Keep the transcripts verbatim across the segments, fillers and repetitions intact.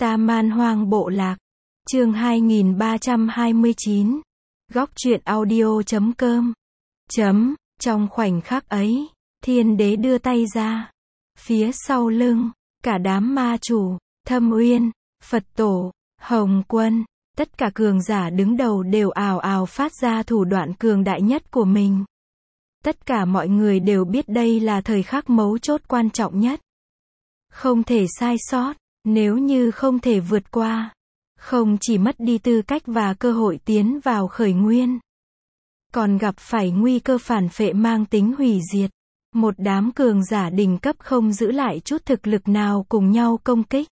Ta Man Hoang Bộ Lạc. Chương hai nghìn ba trăm hai mươi chín. Góc truyện audio chấm com. Chấm, trong khoảnh khắc ấy, Thiên Đế đưa tay ra. Phía sau lưng, cả đám ma chủ, Thâm Uyên, Phật Tổ, Hồng Quân, tất cả cường giả đứng đầu đều ào ào phát ra thủ đoạn cường đại nhất của mình. Tất cả mọi người đều biết đây là thời khắc mấu chốt quan trọng nhất. Không thể sai sót, nếu như không thể vượt qua, không chỉ mất đi tư cách và cơ hội tiến vào khởi nguyên, còn gặp phải nguy cơ phản phệ mang tính hủy diệt. Một đám cường giả đỉnh cấp không giữ lại chút thực lực nào cùng nhau công kích.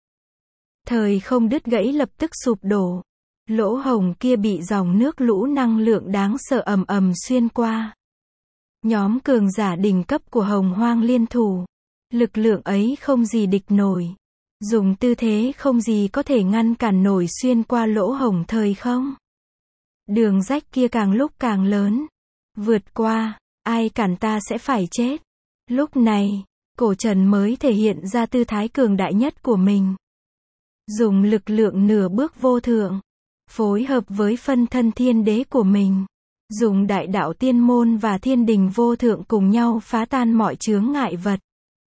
Thời không đứt gãy lập tức sụp đổ. Lỗ hổng kia bị dòng nước lũ năng lượng đáng sợ ầm ầm xuyên qua. Nhóm cường giả đỉnh cấp của Hồng Hoang liên thủ. Lực lượng ấy không gì địch nổi. Dùng tư thế không gì có thể ngăn cản nổi xuyên qua lỗ hổng thời không. Đường rách kia càng lúc càng lớn. Vượt qua, ai cản ta sẽ phải chết. Lúc này, Cổ Trần mới thể hiện ra tư thái cường đại nhất của mình. Dùng lực lượng nửa bước vô thượng, phối hợp với phân thân thiên đế của mình. Dùng đại đạo tiên môn và thiên đình vô thượng cùng nhau phá tan mọi chướng ngại vật.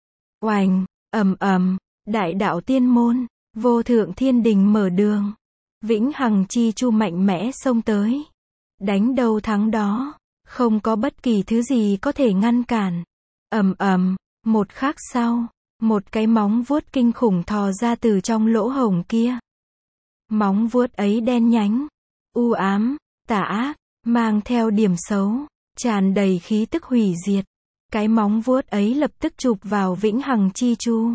Oành, ầm ầm, đại đạo tiên môn, vô thượng thiên đình mở đường. Vĩnh hằng chi chu mạnh mẽ xông tới. Đánh đầu thắng đó, không có bất kỳ thứ gì có thể ngăn cản. Ầm ầm, một khắc sau, một cái móng vuốt kinh khủng thò ra từ trong lỗ hổng kia. Móng vuốt ấy đen nhánh, u ám, tà ác, mang theo điểm xấu, tràn đầy khí tức hủy diệt. Cái móng vuốt ấy lập tức chụp vào Vĩnh Hằng Chi Chu.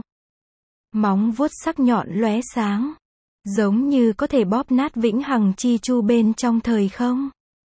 Móng vuốt sắc nhọn lóe sáng, giống như có thể bóp nát Vĩnh Hằng Chi Chu bên trong thời không.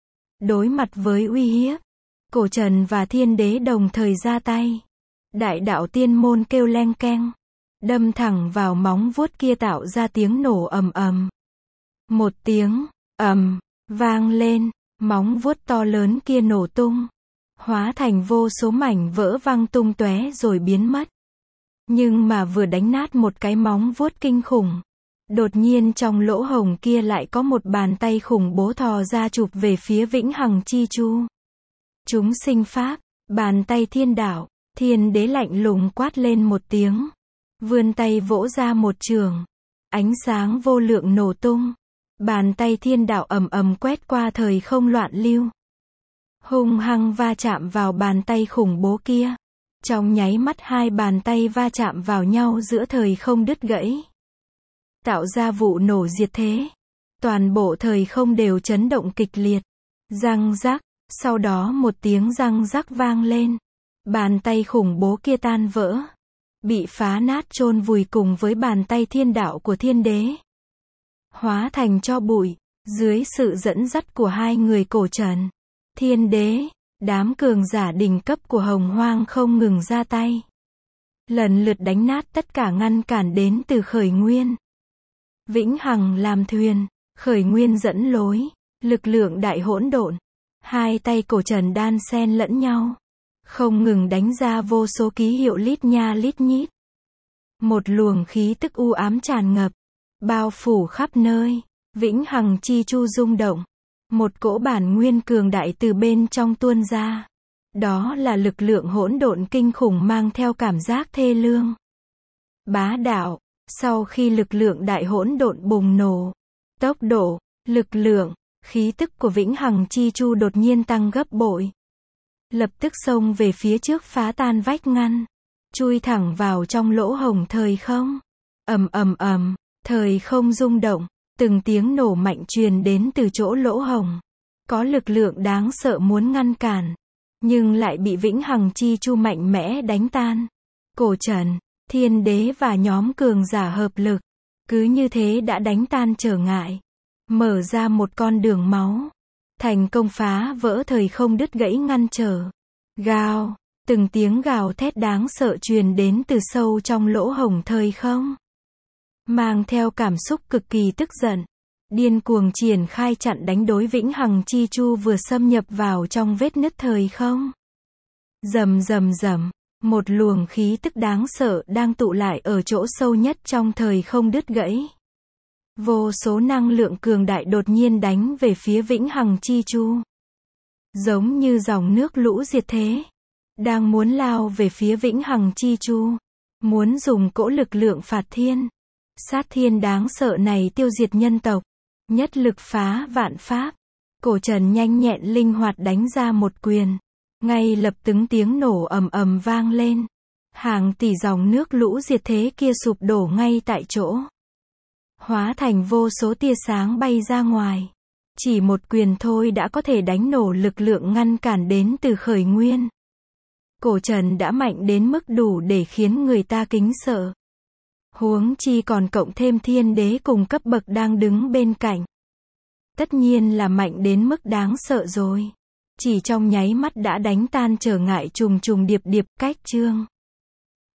Đối mặt với uy hiếp, Cổ Trần và Thiên Đế đồng thời ra tay. Đại đạo tiên môn kêu leng keng, đâm thẳng vào móng vuốt kia tạo ra tiếng nổ ầm ầm. Một tiếng ầm vang lên, móng vuốt to lớn kia nổ tung, hóa thành vô số mảnh vỡ văng tung tóe rồi biến mất. Nhưng mà vừa đánh nát một cái móng vuốt kinh khủng, đột nhiên trong lỗ hổng kia lại có một bàn tay khủng bố thò ra chụp về phía Vĩnh Hằng Chi Chu. Chúng sinh pháp, bàn tay thiên đạo. Thiên Đế lạnh lùng quát lên một tiếng, vươn tay vỗ ra một trường, ánh sáng vô lượng nổ tung. Bàn tay thiên đạo ầm ầm quét qua thời không loạn lưu, hung hăng va chạm vào bàn tay khủng bố kia. Trong nháy mắt hai bàn tay va chạm vào nhau giữa thời không đứt gãy, tạo ra vụ nổ diệt thế. Toàn bộ thời không đều chấn động kịch liệt. Răng rắc, sau đó một tiếng răng rắc vang lên. Bàn tay khủng bố kia tan vỡ, bị phá nát chôn vùi cùng với bàn tay thiên đạo của Thiên Đế, hóa thành tro bụi. Dưới sự dẫn dắt của hai người Cổ Trần, Thiên Đế, đám cường giả đỉnh cấp của Hồng Hoang không ngừng ra tay, lần lượt đánh nát tất cả ngăn cản đến từ khởi nguyên. Vĩnh Hằng làm thuyền, khởi nguyên dẫn lối, lực lượng đại hỗn độn. Hai tay Cổ Trần đan xen lẫn nhau, không ngừng đánh ra vô số ký hiệu lít nha lít nhít. Một luồng khí tức u ám tràn ngập, bao phủ khắp nơi. Vĩnh Hằng Chi Chu rung động, một cỗ bản nguyên cường đại từ bên trong tuôn ra. Đó là lực lượng hỗn độn kinh khủng mang theo cảm giác thê lương, bá đạo. Sau khi lực lượng đại hỗn độn bùng nổ, tốc độ, lực lượng, khí tức của Vĩnh Hằng Chi Chu đột nhiên tăng gấp bội. Lập tức xông về phía trước phá tan vách ngăn, chui thẳng vào trong lỗ hổng thời không. Ầm ầm ầm, thời không rung động, từng tiếng nổ mạnh truyền đến từ chỗ lỗ hổng. Có lực lượng đáng sợ muốn ngăn cản, nhưng lại bị Vĩnh Hằng Chi Chu mạnh mẽ đánh tan. Cổ Trần, Thiên Đế và nhóm cường giả hợp lực, cứ như thế đã đánh tan trở ngại, mở ra một con đường máu, thành công phá vỡ thời không đứt gãy ngăn trở. Gào, từng tiếng gào thét đáng sợ truyền đến từ sâu trong lỗ hổng thời không, mang theo cảm xúc cực kỳ tức giận, điên cuồng triển khai chặn đánh đối Vĩnh Hằng Chi Chu vừa xâm nhập vào trong vết nứt thời không. Rầm rầm rầm, một luồng khí tức đáng sợ đang tụ lại ở chỗ sâu nhất trong thời không đứt gãy. Vô số năng lượng cường đại đột nhiên đánh về phía Vĩnh Hằng Chi Chu. Giống như dòng nước lũ diệt thế. Đang muốn lao về phía Vĩnh Hằng Chi Chu. Muốn dùng cỗ lực lượng phạt thiên. Sát thiên đáng sợ này tiêu diệt nhân tộc. Nhất lực phá vạn pháp. Cổ Trần nhanh nhẹn linh hoạt đánh ra một quyền. Ngay lập tức tiếng nổ ầm ầm vang lên. Hàng tỷ dòng nước lũ diệt thế kia sụp đổ ngay tại chỗ. Hóa thành vô số tia sáng bay ra ngoài. Chỉ một quyền thôi đã có thể đánh nổ lực lượng ngăn cản đến từ khởi nguyên. Cổ Trần đã mạnh đến mức đủ để khiến người ta kính sợ. Huống chi còn cộng thêm thiên đế cùng cấp bậc đang đứng bên cạnh. Tất nhiên là mạnh đến mức đáng sợ rồi. Chỉ trong nháy mắt đã đánh tan trở ngại trùng trùng điệp điệp cách chương.